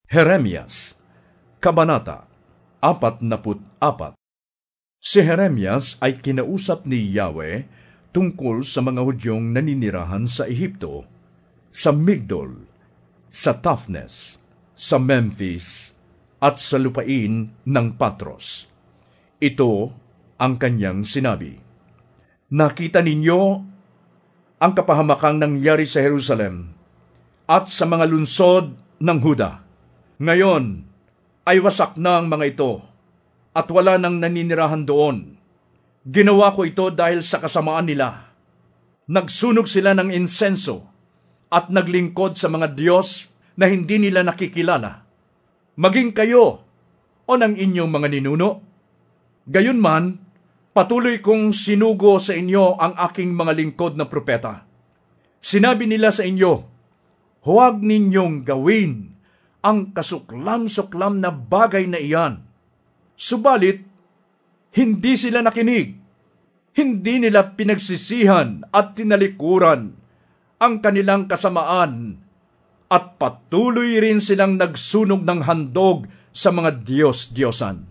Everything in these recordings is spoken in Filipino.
Jeremias, Kabanata 44. Si Jeremias ay kinausap ni Yahweh tungkol sa mga Hudyong naninirahan sa Ehipto, sa Migdol, sa Taphnes, sa Memphis, at sa lupain ng Patros. Ito ang kanyang sinabi: Nakita ninyo ang kapahamakang nangyari sa Jerusalem at sa mga lungsod ng Huda. Ngayon ay wasak na ang mga ito at wala nang naninirahan doon. Ginawa ko ito dahil sa kasamaan nila. Nagsunog sila ng insenso at naglingkod sa mga Diyos na hindi nila nakikilala. Maging kayo o ng inyong mga ninuno. Gayunman, patuloy kong sinugo sa inyo ang aking mga lingkod na propeta. Sinabi nila sa inyo, huwag ninyong gawin ang kasuklam-suklam na bagay na iyan. Subalit, hindi sila nakinig. Hindi nila pinagsisihan at tinalikuran ang kanilang kasamaan at patuloy rin silang nagsunog ng handog sa mga Diyos-Diyosan.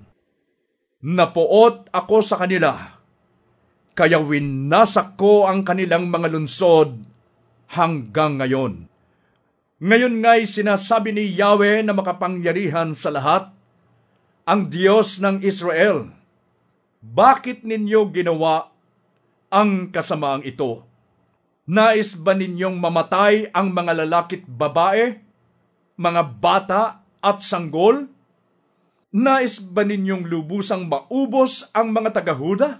Napuot ako sa kanila, kaya winasak ko ang kanilang mga lungsod hanggang ngayon. Ngayon nga'y sinasabi ni Yahweh na makapangyarihan sa lahat, ang Diyos ng Israel, bakit ninyo ginawa ang kasamaang ito? Nais ba ninyong mamatay ang mga lalaki't babae, mga bata at sanggol? Nais ba ninyong lubusang maubos ang mga taga-Huda?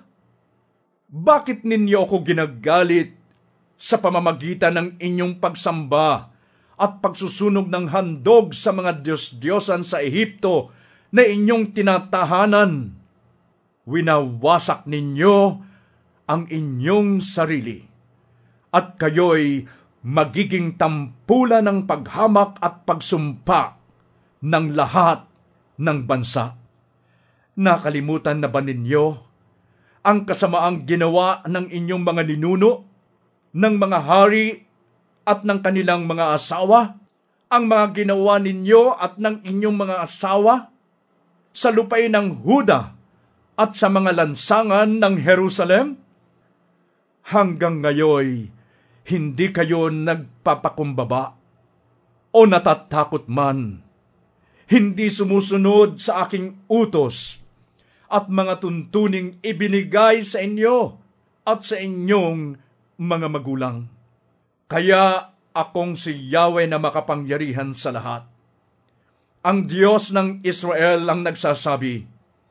Bakit ninyo ako ginagalit sa pamamagitan ng inyong pagsamba at pagsusunog ng handog sa mga Diyos-Diyosan sa Ehipto na inyong tinatahanan? Winawasak ninyo ang inyong sarili, at kayo'y magiging tampulan ng paghamak at pagsumpa ng lahat ng bansa. Nakalimutan na ba ninyo ang kasamaang ginawa ng inyong mga ninuno, ng mga hari at ng kanilang mga asawa, ang mga ginawa ninyo at ng inyong mga asawa sa lupain ng Huda at sa mga lansangan ng Jerusalem? Hanggang ngayon, hindi kayo nagpapakumbaba o natatakot man, hindi sumusunod sa aking utos at mga tuntuning ibinigay sa inyo at sa inyong mga magulang. Kaya akong si Yahweh na makapangyarihan sa lahat, ang Diyos ng Israel ang nagsasabi,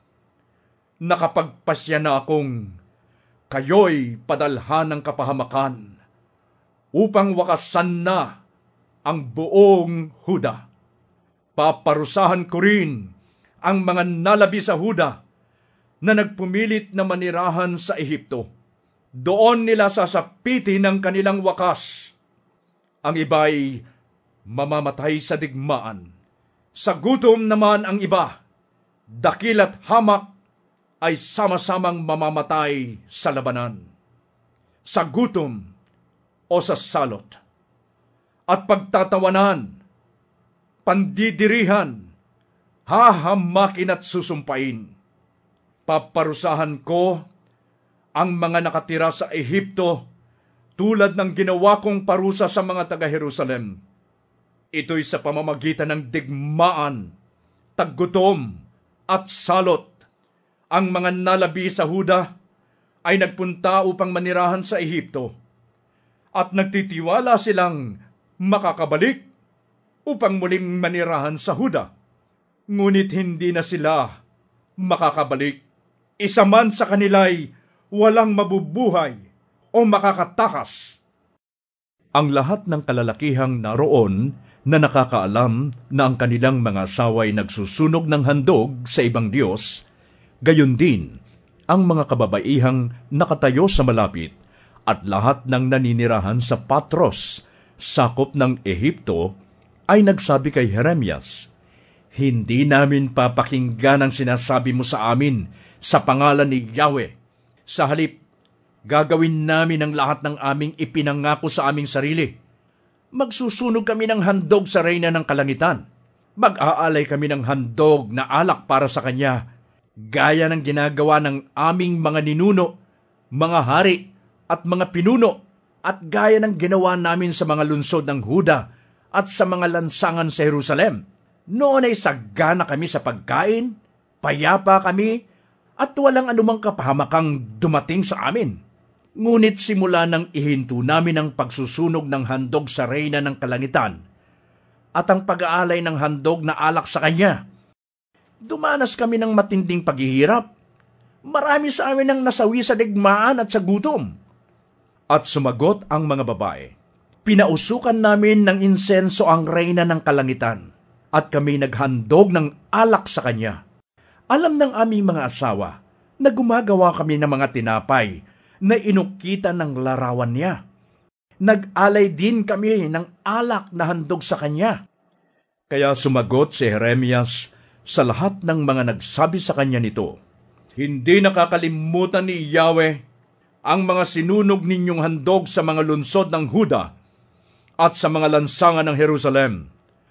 nakapagpasya na akong kayo'y padalhan ng kapahamakan upang wakasan na ang buong Huda. Paparusahan ko rin ang mga nalabi sa Huda na nagpumilit na manirahan sa Ehipto. Doon nila sasapitin ang kanilang wakas. Ang iba'y mamamatay sa digmaan. Sa gutom naman ang iba, dakil at hamak ay sama-samang mamamatay sa labanan, sa gutom o sa salot, at pagtatawanan, pandidirihan, hahamakin at susumpain. Paparusahan ko ang mga nakatira sa Ehipto tulad ng ginawa kong parusa sa mga taga-Jerusalem. Ito'y sa pamamagitan ng digmaan, taggutom at salot. Ang mga nalabi sa Huda ay nagpunta upang manirahan sa Ehipto at nagtitiwala silang makakabalik upang muling manirahan sa Huda. Ngunit hindi na sila makakabalik. Isa man sa kanila'y walang mabubuhay o makakatakas. Ang lahat ng kalalakihang naroon na nakakaalam na ang kanilang mga asawa'y nagsusunog ng handog sa ibang Diyos, gayon din ang mga kababaihang nakatayo sa malapit at lahat ng naninirahan sa Patros, sakop ng Ehipto, ay nagsabi kay Jeremias, hindi namin papakinggan ang sinasabi mo sa amin sa pangalan ni Yahweh. Sa halip, gagawin namin ang lahat ng aming ipinangako sa aming sarili. Magsusunog kami ng handog sa reyna ng kalangitan. Mag-aalay kami ng handog na alak para sa kanya, gaya ng ginagawa ng aming mga ninuno, mga hari at mga pinuno, at gaya ng ginawa namin sa mga lungsod ng Huda at sa mga lansangan sa Jerusalem. Noon ay sagana kami sa pagkain, payapa kami, at walang anumang kapahamakang dumating sa amin. Ngunit simula nang ihinto namin ang pagsusunog ng handog sa Reyna ng Kalangitan at ang pag-aalay ng handog na alak sa kanya, dumanas kami ng matinding paghihirap. Marami sa amin ang nasawi sa digmaan at sa gutom. At sumagot ang mga babae, pinausukan namin ng insenso ang Reyna ng Kalangitan, at kami naghandog ng alak sa kanya. Alam ng aming mga asawa na gumagawa kami ng mga tinapay na inukita ng larawan niya. Nag-alay din kami ng alak na handog sa kanya. Kaya sumagot si Jeremias sa lahat ng mga nagsabi sa kanya nito, hindi nakakalimutan ni Yahweh ang mga sinunog ninyong handog sa mga lunsod ng Huda at sa mga lansangan ng Jerusalem.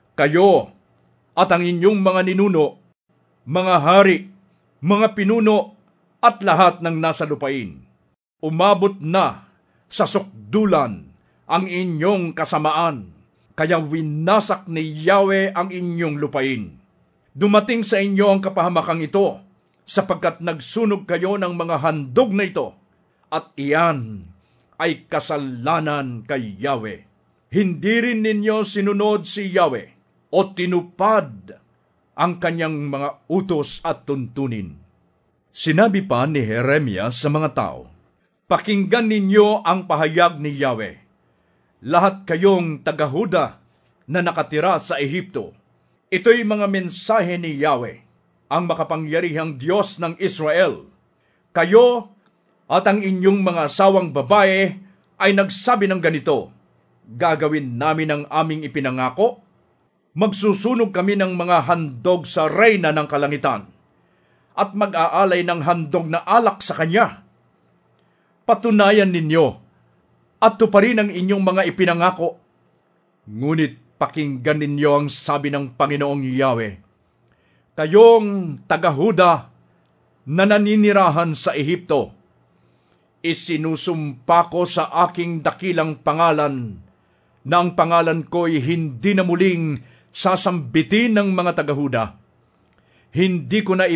Kayo at ang inyong mga ninuno, mga hari, mga pinuno at lahat ng nasa lupain. Umabot na sa sukdulan ang inyong kasamaan, kaya winasak ni Yahweh ang inyong lupain. Dumating sa inyo ang kapahamakang ito, sapagkat nagsunog kayo ng mga handog na ito, at iyan ay kasalanan kay Yahweh. Hindi rin ninyo sinunod si Yahweh o tinupad ang kanyang mga utos at tuntunin. Sinabi pa ni Jeremias sa mga tao, pakinggan ninyo ang pahayag ni Yahweh. Lahat kayong taga-Huda na nakatira sa Ehipto, ito'y mga mensahe ni Yahweh, ang makapangyarihang Diyos ng Israel. Kayo at ang inyong mga asawang babae ay nagsabi ng ganito, gagawin namin ang aming ipinangako, magsusunog kami ng mga handog sa Reyna ng Kalangitan, at mag-aalay ng handog na alak sa kanya. Patunayan ninyo at tuparin ang inyong mga ipinangako. Ngunit pakinggan ninyo ang sabi ng Panginoong Yahweh. Kayong taga-Huda na naninirahan sa Ehipto, isinusumpa ko sa aking dakilang pangalan na ang pangalan ko'y hindi na muling sasambitin ng mga taga-Huda. Hindi ko na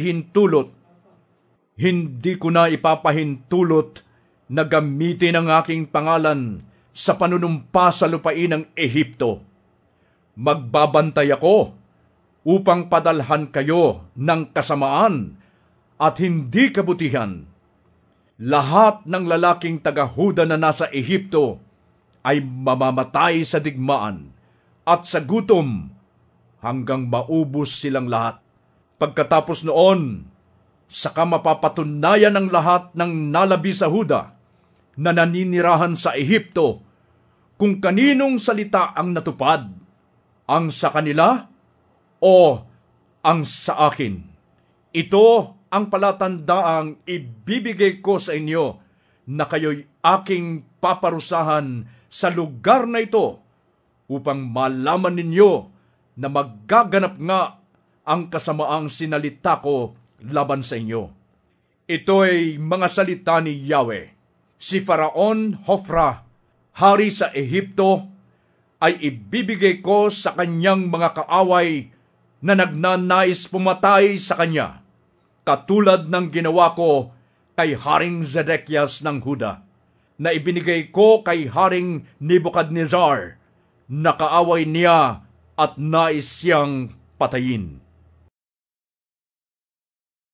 ipapahintulot na gamitin ang aking pangalan sa panunumpa sa lupain ng Ehipto. Magbabantay ako upang padalhan kayo ng kasamaan at hindi kabutihan. Lahat ng lalaking taga-Huda na nasa Ehipto ay mamamatay sa digmaan at sa gutom hanggang maubos silang lahat. Pagkatapos noon, saka mapapatunayan ng lahat ng nalabi sa Huda na naninirahan sa Ehipto kung kaninong salita ang natupad, ang sa kanila o ang sa akin. Ito ang palatandaang ibibigay ko sa inyo na kayo'y aking paparusahan sa lugar na ito upang malaman ninyo na maggaganap nga ang kasamaang sinalita ko laban sa inyo. Ito ay mga salita ni Yahweh. Si Faraon Hofra, hari sa Ehipto, ay ibibigay ko sa kanyang mga kaaway na nagnanais pumatay sa kanya, katulad ng ginawa ko kay Haring Zedekias ng Huda, na ibinigay ko kay Haring Nebuchadnezzar, na kaaway niya at nais siyang patayin.